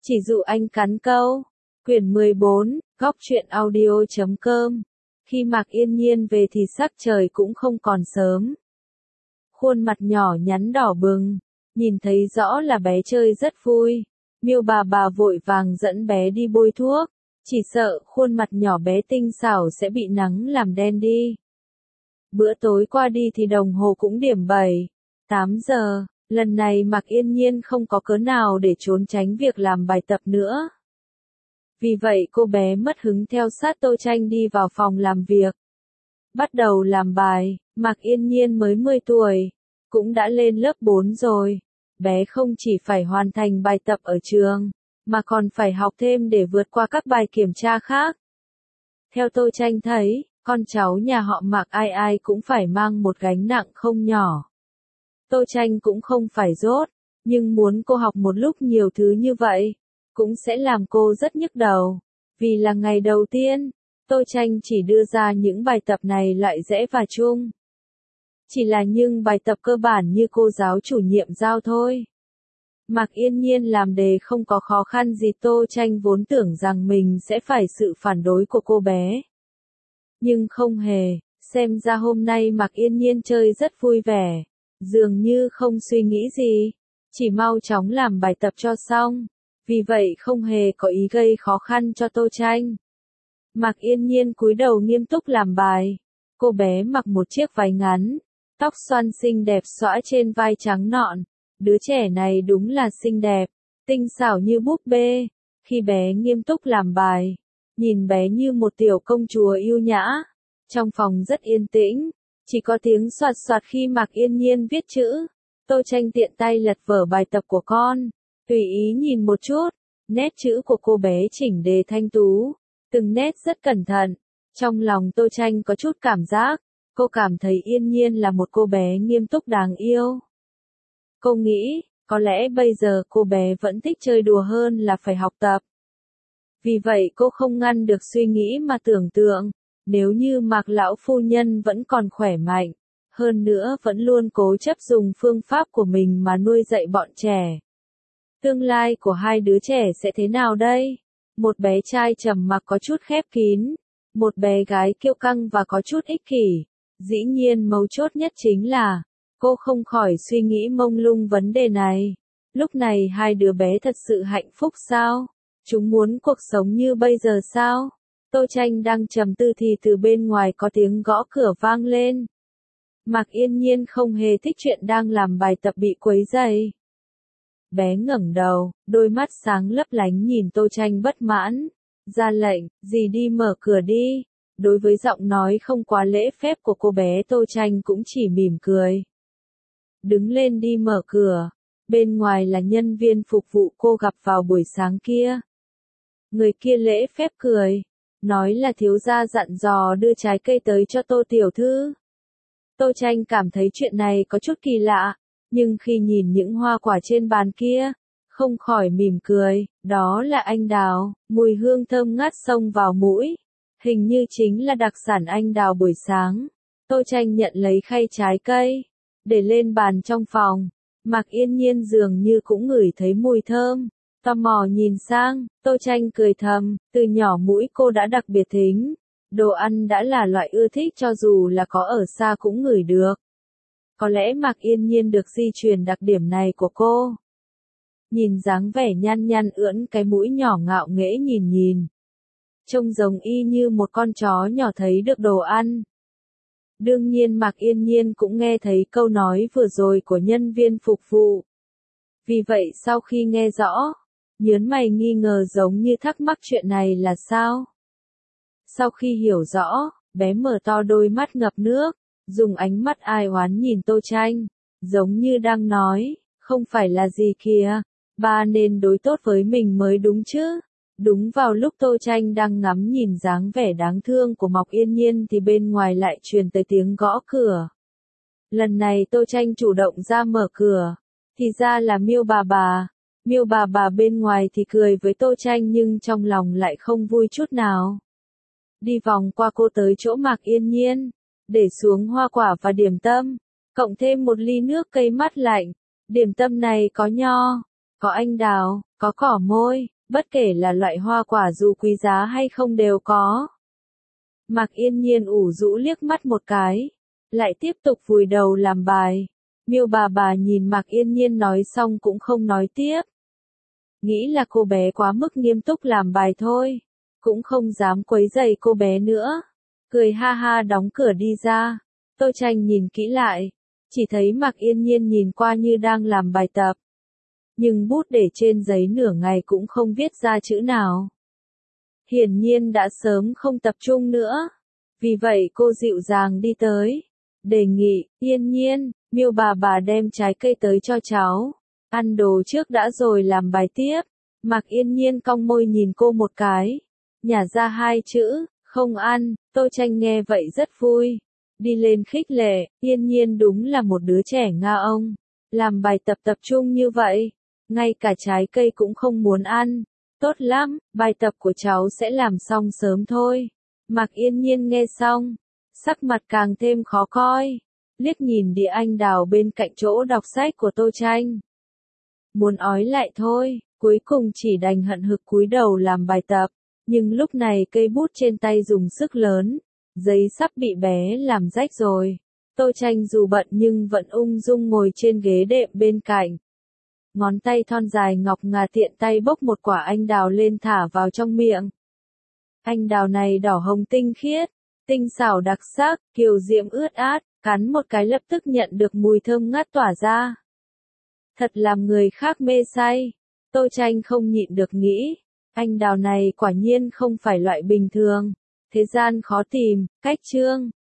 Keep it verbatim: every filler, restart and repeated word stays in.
Chỉ dụ anh cắn câu. Quyển mười bốn, góc truyện audio chấm com. Khi Mạc Yên Nhiên về thì sắc trời cũng không còn sớm. Khuôn mặt nhỏ nhắn đỏ bừng, nhìn thấy rõ là bé chơi rất vui. Miêu bà bà vội vàng dẫn bé đi bôi thuốc, chỉ sợ khuôn mặt nhỏ bé tinh xảo sẽ bị nắng làm đen đi. Bữa tối qua đi thì đồng hồ cũng điểm bảy, tám giờ, lần này Mạc Yên Nhiên không có cớ nào để trốn tránh việc làm bài tập nữa. Vì vậy cô bé mất hứng theo sát Tô Tranh đi vào phòng làm việc. Bắt đầu làm bài, Mạc Yên Nhiên mới mười tuổi, cũng đã lên lớp bốn rồi. Bé không chỉ phải hoàn thành bài tập ở trường, mà còn phải học thêm để vượt qua các bài kiểm tra khác. Theo Tô Tranh thấy, con cháu nhà họ Mạc ai ai cũng phải mang một gánh nặng không nhỏ. Tô Tranh cũng không phải dốt, nhưng muốn cô học một lúc nhiều thứ như vậy, cũng sẽ làm cô rất nhức đầu. Vì là ngày đầu tiên, Tô Tranh chỉ đưa ra những bài tập này loại dễ và chung. Chỉ là những bài tập cơ bản như cô giáo chủ nhiệm giao thôi. Mạc Yên Nhiên làm đề không có khó khăn gì, Tô Tranh vốn tưởng rằng mình sẽ phải sự phản đối của cô bé. Nhưng không hề, xem ra hôm nay Mạc Yên Nhiên chơi rất vui vẻ, dường như không suy nghĩ gì, chỉ mau chóng làm bài tập cho xong, vì vậy không hề có ý gây khó khăn cho Tô Tranh. Mạc Yên Nhiên cúi đầu nghiêm túc làm bài, cô bé mặc một chiếc váy ngắn, tóc xoăn xinh đẹp xõa trên vai trắng nõn, đứa trẻ này đúng là xinh đẹp, tinh xảo như búp bê. Khi bé nghiêm túc làm bài, nhìn bé như một tiểu công chúa yêu nhã. Trong phòng rất yên tĩnh, chỉ có tiếng soạt soạt khi Mạc Yên Nhiên viết chữ. Tô Tranh tiện tay lật vở bài tập của con, tùy ý nhìn một chút, nét chữ của cô bé chỉnh đề thanh tú, từng nét rất cẩn thận. Trong lòng Tô Tranh có chút cảm giác, cô cảm thấy Yên Nhiên là một cô bé nghiêm túc đáng yêu. Cô nghĩ, có lẽ bây giờ cô bé vẫn thích chơi đùa hơn là phải học tập. Vì vậy cô không ngăn được suy nghĩ mà tưởng tượng, nếu như Mạc lão phu nhân vẫn còn khỏe mạnh, hơn nữa vẫn luôn cố chấp dùng phương pháp của mình mà nuôi dạy bọn trẻ. Tương lai của hai đứa trẻ sẽ thế nào đây? Một bé trai trầm mặc có chút khép kín, một bé gái kiêu căng và có chút ích kỷ. Dĩ nhiên mấu chốt nhất chính là, cô không khỏi suy nghĩ mông lung vấn đề này. Lúc này hai đứa bé thật sự hạnh phúc sao? Chúng muốn cuộc sống như bây giờ sao? Tô Tranh đang trầm tư thì từ bên ngoài có tiếng gõ cửa vang lên. Mạc Yên Nhiên không hề thích chuyện đang làm bài tập bị quấy rầy. Bé ngẩng đầu, đôi mắt sáng lấp lánh nhìn Tô Tranh bất mãn. Ra lệnh, dì đi mở cửa đi. Đối với giọng nói không quá lễ phép của cô bé, Tô Tranh cũng chỉ mỉm cười. Đứng lên đi mở cửa. Bên ngoài là nhân viên phục vụ cô gặp vào buổi sáng kia. Người kia lễ phép cười, nói là thiếu gia dặn dò đưa trái cây tới cho Tô tiểu thư. Tô Tranh cảm thấy chuyện này có chút kỳ lạ, nhưng khi nhìn những hoa quả trên bàn kia, không khỏi mỉm cười. Đó là anh đào, mùi hương thơm ngát xông vào mũi, hình như chính là đặc sản anh đào buổi sáng. Tô Tranh nhận lấy khay trái cây, để lên bàn trong phòng. Mạc Yên Nhiên dường như cũng ngửi thấy mùi thơm, tò mò nhìn sang. Tô Tranh cười thầm, từ nhỏ mũi cô đã đặc biệt thính, đồ ăn đã là loại ưa thích cho dù là có ở xa cũng ngửi được. Có lẽ Mạc Yên Nhiên được di truyền đặc điểm này của cô. Nhìn dáng vẻ nhăn nhăn ưỡn cái mũi nhỏ ngạo nghễ nhìn nhìn, trông giống y như một con chó nhỏ thấy được đồ ăn. Đương nhiên Mạc Yên Nhiên cũng nghe thấy câu nói vừa rồi của nhân viên phục vụ. Vì vậy sau khi nghe rõ, nhớn mày nghi ngờ giống như thắc mắc chuyện này là sao. Sau khi hiểu rõ, bé mở to đôi mắt ngập nước, dùng ánh mắt ai oán nhìn Tô Tranh, giống như đang nói, không phải là gì kìa, ba nên đối tốt với mình mới đúng chứ. Đúng vào lúc Tô Tranh đang ngắm nhìn dáng vẻ đáng thương của Mạc Yên Nhiên thì bên ngoài lại truyền tới tiếng gõ cửa. Lần này Tô Tranh chủ động ra mở cửa, thì ra là Miêu bà bà. Miêu bà bà bên ngoài thì cười với Tô Tranh nhưng trong lòng lại không vui chút nào. Đi vòng qua cô tới chỗ Mạc Yên Nhiên, để xuống hoa quả và điểm tâm, cộng thêm một ly nước cây mát lạnh. Điểm tâm này có nho, có anh đào, có cỏ môi, bất kể là loại hoa quả dù quý giá hay không đều có. Mạc Yên Nhiên ủ rũ liếc mắt một cái, lại tiếp tục vùi đầu làm bài. Miêu bà bà nhìn Mạc Yên Nhiên nói xong cũng không nói tiếp. Nghĩ là cô bé quá mức nghiêm túc làm bài thôi, cũng không dám quấy rầy cô bé nữa. Cười ha ha đóng cửa đi ra. Tô Tranh nhìn kỹ lại, chỉ thấy Mạc Yên Nhiên nhìn qua như đang làm bài tập. Nhưng bút để trên giấy nửa ngày cũng không viết ra chữ nào. Hiển nhiên đã sớm không tập trung nữa. Vì vậy cô dịu dàng đi tới. Đề nghị, Yên Nhiên, Miêu bà bà đem trái cây tới cho cháu. Ăn đồ trước đã rồi làm bài tiếp. Mạc Yên Nhiên cong môi nhìn cô một cái. Nhả ra hai chữ, không ăn. Tô Tranh nghe vậy rất vui. Đi lên khích lệ, Yên Nhiên đúng là một đứa trẻ Nga ông. Làm bài tập tập trung như vậy. Ngay cả trái cây cũng không muốn ăn. Tốt lắm, bài tập của cháu sẽ làm xong sớm thôi. Mạc Yên Nhiên nghe xong, sắc mặt càng thêm khó coi. Liếc nhìn đĩa anh đào bên cạnh chỗ đọc sách của Tô Tranh. Muốn ói lại thôi, cuối cùng chỉ đành hận hực cúi đầu làm bài tập. Nhưng lúc này cây bút trên tay dùng sức lớn, giấy sắp bị bé làm rách rồi. Tô Tranh dù bận nhưng vẫn ung dung ngồi trên ghế đệm bên cạnh. Ngón tay thon dài ngọc ngà tiện tay bốc một quả anh đào lên thả vào trong miệng. Anh đào này đỏ hồng tinh khiết, tinh xảo đặc sắc, kiều diễm ướt át, cắn một cái lập tức nhận được mùi thơm ngát tỏa ra. Thật làm người khác mê say. Tô Tranh không nhịn được nghĩ, anh đào này quả nhiên không phải loại bình thường. Thế gian khó tìm, cách trương.